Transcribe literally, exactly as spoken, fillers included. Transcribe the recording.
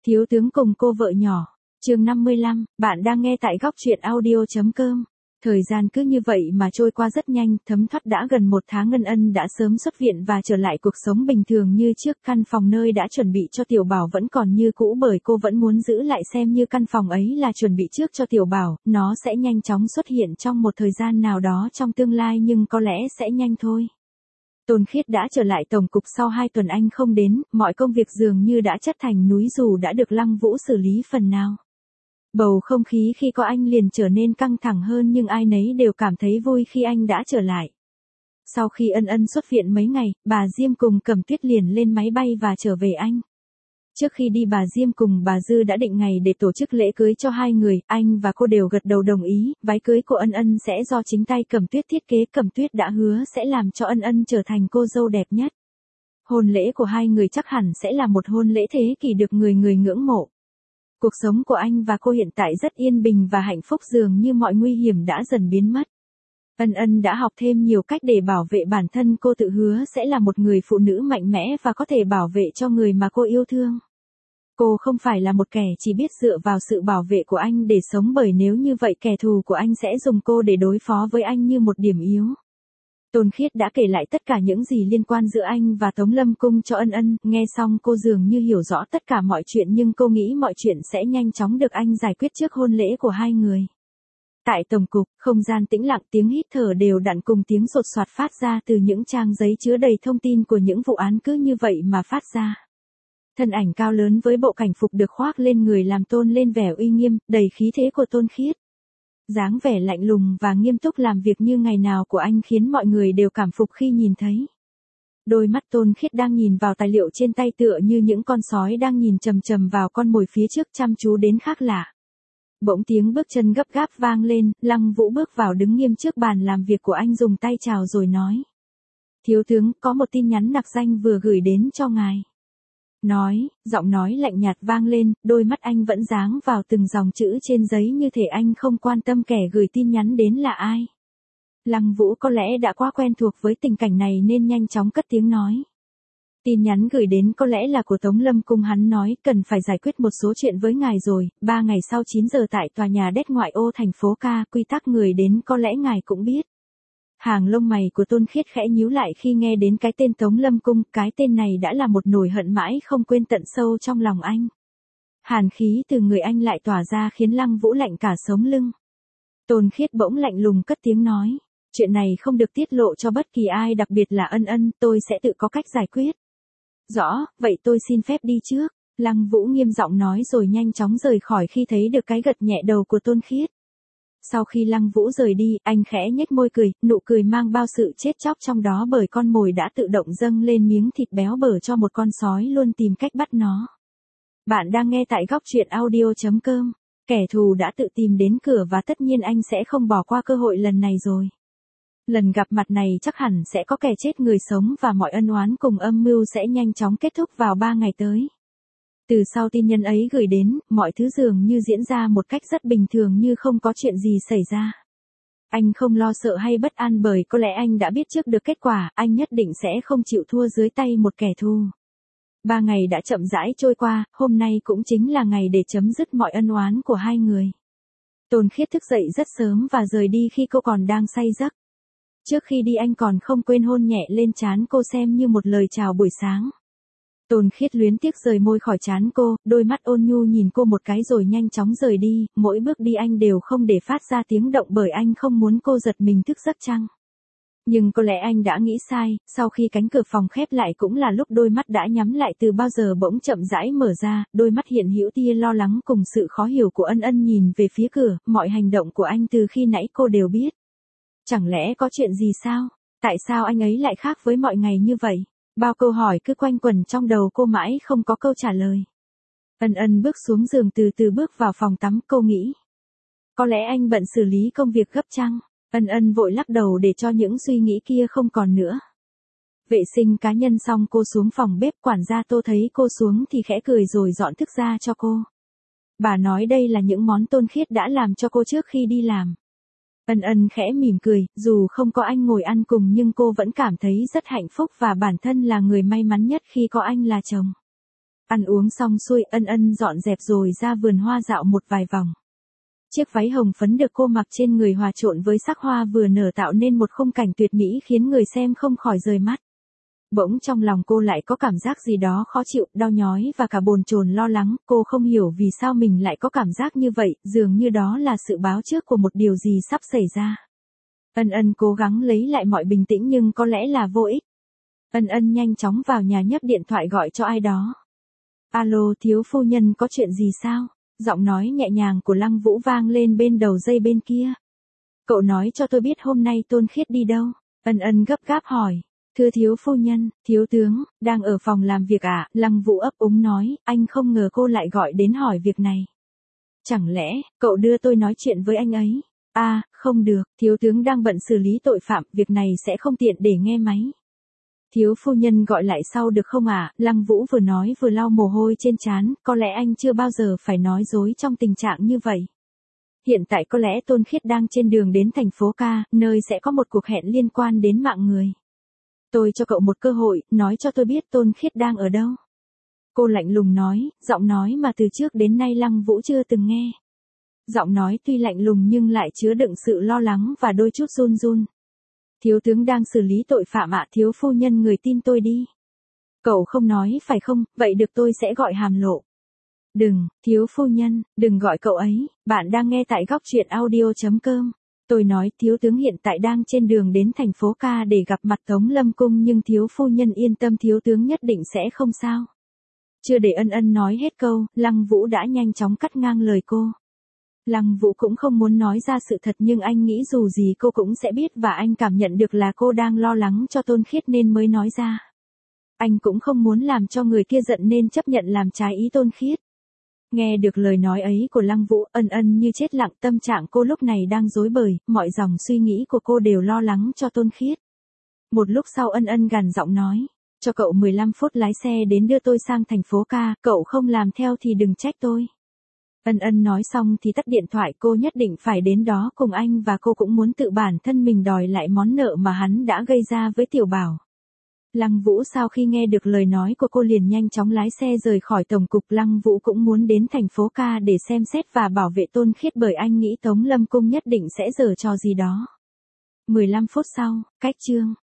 Thiếu tướng cùng cô vợ nhỏ. Chương năm mươi lăm, bạn đang nghe tại góc truyện audio chấm com. Thời gian cứ như vậy mà trôi qua rất nhanh, thấm thoát đã gần một tháng. Ngân Ân đã sớm xuất viện và trở lại cuộc sống bình thường như trước. Căn phòng nơi đã chuẩn bị cho Tiểu Bảo vẫn còn như cũ, bởi cô vẫn muốn giữ lại xem như căn phòng ấy là chuẩn bị trước cho Tiểu Bảo. Nó sẽ nhanh chóng xuất hiện trong một thời gian nào đó trong tương lai, nhưng có lẽ sẽ nhanh thôi. Tôn Khiết đã trở lại tổng cục sau hai tuần anh không đến, mọi công việc dường như đã chất thành núi dù đã được Lăng Vũ xử lý phần nào. Bầu không khí khi có anh liền trở nên căng thẳng hơn, nhưng ai nấy đều cảm thấy vui khi anh đã trở lại. Sau khi Ân Ân xuất viện mấy ngày, bà Diêm cùng Cẩm Tuyết liền lên máy bay và trở về Anh. Trước khi đi, bà Diêm cùng bà Dư đã định ngày để tổ chức lễ cưới cho hai người, anh và cô đều gật đầu đồng ý. Váy cưới của Ân Ân sẽ do chính tay Cẩm Tuyết thiết kế, Cẩm Tuyết đã hứa sẽ làm cho Ân Ân trở thành cô dâu đẹp nhất. Hôn lễ của hai người chắc hẳn sẽ là một hôn lễ thế kỷ được người người ngưỡng mộ. Cuộc sống của anh và cô hiện tại rất yên bình và hạnh phúc, dường như mọi nguy hiểm đã dần biến mất. Ân Ân đã học thêm nhiều cách để bảo vệ bản thân, cô tự hứa sẽ là một người phụ nữ mạnh mẽ và có thể bảo vệ cho người mà cô yêu thương. Cô không phải là một kẻ chỉ biết dựa vào sự bảo vệ của anh để sống, bởi nếu như vậy kẻ thù của anh sẽ dùng cô để đối phó với anh như một điểm yếu. Tôn Khiết đã kể lại tất cả những gì liên quan giữa anh và Tống Lâm Cung cho Ân Ân, nghe xong cô dường như hiểu rõ tất cả mọi chuyện, nhưng cô nghĩ mọi chuyện sẽ nhanh chóng được anh giải quyết trước hôn lễ của hai người. Tại tổng cục, không gian tĩnh lặng, tiếng hít thở đều đặn cùng tiếng sột soạt phát ra từ những trang giấy chứa đầy thông tin của những vụ án cứ như vậy mà phát ra. Thân ảnh cao lớn với bộ cảnh phục được khoác lên người làm tôn lên vẻ uy nghiêm, đầy khí thế của Tôn Khiết. Dáng vẻ lạnh lùng và nghiêm túc làm việc như ngày nào của anh khiến mọi người đều cảm phục khi nhìn thấy. Đôi mắt Tôn Khiết đang nhìn vào tài liệu trên tay tựa như những con sói đang nhìn chằm chằm vào con mồi phía trước, chăm chú đến khác lạ. Bỗng tiếng bước chân gấp gáp vang lên, Lăng Vũ bước vào đứng nghiêm trước bàn làm việc của anh, dùng tay chào rồi nói. Thiếu tướng, có một tin nhắn nặc danh vừa gửi đến cho ngài. Nói, giọng nói lạnh nhạt vang lên, đôi mắt anh vẫn dáng vào từng dòng chữ trên giấy như thể anh không quan tâm kẻ gửi tin nhắn đến là ai. Lăng Vũ có lẽ đã quá quen thuộc với tình cảnh này nên nhanh chóng cất tiếng nói. Tin nhắn gửi đến có lẽ là của Tống Lâm Cung, hắn nói cần phải giải quyết một số chuyện với ngài rồi, ba ngày sau chín giờ tại tòa nhà đét ngoại ô thành phố Ca, quy tắc người đến có lẽ ngài cũng biết. Hàng lông mày của Tôn Khiết khẽ nhíu lại khi nghe đến cái tên Tống Lâm Cung, cái tên này đã là một nỗi hận mãi không quên tận sâu trong lòng anh. Hàn khí từ người anh lại tỏa ra khiến Lăng Vũ lạnh cả sống lưng. Tôn Khiết bỗng lạnh lùng cất tiếng nói, chuyện này không được tiết lộ cho bất kỳ ai, đặc biệt là Ân Ân, tôi sẽ tự có cách giải quyết. Rõ, vậy tôi xin phép đi trước. Lăng Vũ nghiêm giọng nói rồi nhanh chóng rời khỏi khi thấy được cái gật nhẹ đầu của Tôn Khiết. Sau khi Lăng Vũ rời đi, anh khẽ nhếch môi cười, nụ cười mang bao sự chết chóc trong đó, bởi con mồi đã tự động dâng lên miếng thịt béo bở cho một con sói luôn tìm cách bắt nó. Bạn đang nghe tại góc truyện audio chấm com. Kẻ thù đã tự tìm đến cửa và tất nhiên anh sẽ không bỏ qua cơ hội lần này rồi. Lần gặp mặt này chắc hẳn sẽ có kẻ chết người sống và mọi ân oán cùng âm mưu sẽ nhanh chóng kết thúc vào ba ngày tới. Từ sau tin nhắn ấy gửi đến, mọi thứ dường như diễn ra một cách rất bình thường như không có chuyện gì xảy ra. Anh không lo sợ hay bất an, bởi có lẽ anh đã biết trước được kết quả, anh nhất định sẽ không chịu thua dưới tay một kẻ thù. Ba ngày đã chậm rãi trôi qua, hôm nay cũng chính là ngày để chấm dứt mọi ân oán của hai người. Tôn Khiết thức dậy rất sớm và rời đi khi cô còn đang say giấc. Trước khi đi anh còn không quên hôn nhẹ lên trán cô xem như một lời chào buổi sáng. Tôn Khiết luyến tiếc rời môi khỏi trán cô, đôi mắt ôn nhu nhìn cô một cái rồi nhanh chóng rời đi, mỗi bước đi anh đều không để phát ra tiếng động bởi anh không muốn cô giật mình thức giấc chăng. Nhưng có lẽ anh đã nghĩ sai, sau khi cánh cửa phòng khép lại cũng là lúc đôi mắt đã nhắm lại từ bao giờ bỗng chậm rãi mở ra, đôi mắt hiện hữu tia lo lắng cùng sự khó hiểu của Ân Ân nhìn về phía cửa, mọi hành động của anh từ khi nãy cô đều biết. Chẳng lẽ có chuyện gì sao? Tại sao anh ấy lại khác với mọi ngày như vậy? Bao câu hỏi cứ quanh quẩn trong đầu cô mãi không có câu trả lời. Ân Ân bước xuống giường từ từ bước vào phòng tắm, cô nghĩ. Có lẽ anh bận xử lý công việc gấp chăng? Ân Ân vội lắc đầu để cho những suy nghĩ kia không còn nữa. Vệ sinh cá nhân xong cô xuống phòng bếp, quản gia Tô thấy cô xuống thì khẽ cười rồi dọn thức ra cho cô. Bà nói đây là những món Tôn Khiết đã làm cho cô trước khi đi làm. Ân Ân khẽ mỉm cười, dù không có anh ngồi ăn cùng nhưng cô vẫn cảm thấy rất hạnh phúc và bản thân là người may mắn nhất khi có anh là chồng. Ăn uống xong xuôi, Ân Ân dọn dẹp rồi ra vườn hoa dạo một vài vòng. Chiếc váy hồng phấn được cô mặc trên người hòa trộn với sắc hoa vừa nở tạo nên một khung cảnh tuyệt mỹ khiến người xem không khỏi rời mắt. Bỗng trong lòng cô lại có cảm giác gì đó khó chịu, đau nhói và cả bồn chồn lo lắng, cô không hiểu vì sao mình lại có cảm giác như vậy, dường như đó là sự báo trước của một điều gì sắp xảy ra. Ân Ân cố gắng lấy lại mọi bình tĩnh nhưng có lẽ là vô ích. Ân Ân nhanh chóng vào nhà nhấc điện thoại gọi cho ai đó. Alo, thiếu phu nhân, có chuyện gì sao? Giọng nói nhẹ nhàng của Lăng Vũ vang lên bên đầu dây bên kia. Cậu nói cho tôi biết hôm nay Tôn Khiết đi đâu? Ân Ân gấp gáp hỏi. Thưa thiếu phu nhân, thiếu tướng, đang ở phòng làm việc à? Lăng Vũ ấp úng nói, anh không ngờ cô lại gọi đến hỏi việc này. Chẳng lẽ, cậu đưa tôi nói chuyện với anh ấy? À, không được, thiếu tướng đang bận xử lý tội phạm, việc này sẽ không tiện để nghe máy. Thiếu phu nhân gọi lại sau được không ạ? À? Lăng Vũ vừa nói vừa lau mồ hôi trên trán, có lẽ anh chưa bao giờ phải nói dối trong tình trạng như vậy. Hiện tại có lẽ Tôn Khiết đang trên đường đến thành phố Ca, nơi sẽ có một cuộc hẹn liên quan đến mạng người. Tôi cho cậu một cơ hội, nói cho tôi biết Tôn Khiết đang ở đâu. Cô lạnh lùng nói, giọng nói mà từ trước đến nay Lăng Vũ chưa từng nghe. Giọng nói tuy lạnh lùng nhưng lại chứa đựng sự lo lắng và đôi chút run run. Thiếu tướng đang xử lý tội phạm ạ, thiếu phu nhân người tin tôi đi. Cậu không nói phải không, vậy được tôi sẽ gọi hàm lộ. Đừng, thiếu phu nhân, đừng gọi cậu ấy, bạn đang nghe tại góc truyện audio chấm com. Tôi nói thiếu tướng hiện tại đang trên đường đến thành phố Ca để gặp mặt Tống Lâm Cung nhưng thiếu phu nhân yên tâm thiếu tướng nhất định sẽ không sao. Chưa để Ân Ân nói hết câu, Lăng Vũ đã nhanh chóng cắt ngang lời cô. Lăng Vũ cũng không muốn nói ra sự thật nhưng anh nghĩ dù gì cô cũng sẽ biết và anh cảm nhận được là cô đang lo lắng cho Tôn Khiết nên mới nói ra. Anh cũng không muốn làm cho người kia giận nên chấp nhận làm trái ý Tôn Khiết. Nghe được lời nói ấy của Lăng Vũ, Ân Ân như chết lặng, tâm trạng cô lúc này đang rối bời, mọi dòng suy nghĩ của cô đều lo lắng cho Tôn Khiết. Một lúc sau Ân Ân gằn giọng nói, cho cậu mười lăm phút lái xe đến đưa tôi sang thành phố Ca, cậu không làm theo thì đừng trách tôi. Ân Ân nói xong thì tắt điện thoại, cô nhất định phải đến đó cùng anh và cô cũng muốn tự bản thân mình đòi lại món nợ mà hắn đã gây ra với Tiểu Bảo. Lăng Vũ sau khi nghe được lời nói của cô liền nhanh chóng lái xe rời khỏi tổng cục. Lăng Vũ cũng muốn đến thành phố Ca để xem xét và bảo vệ Tôn Khiết bởi anh nghĩ Tống Lâm Cung nhất định sẽ giở trò gì đó. mười lăm phút sau, cách chương.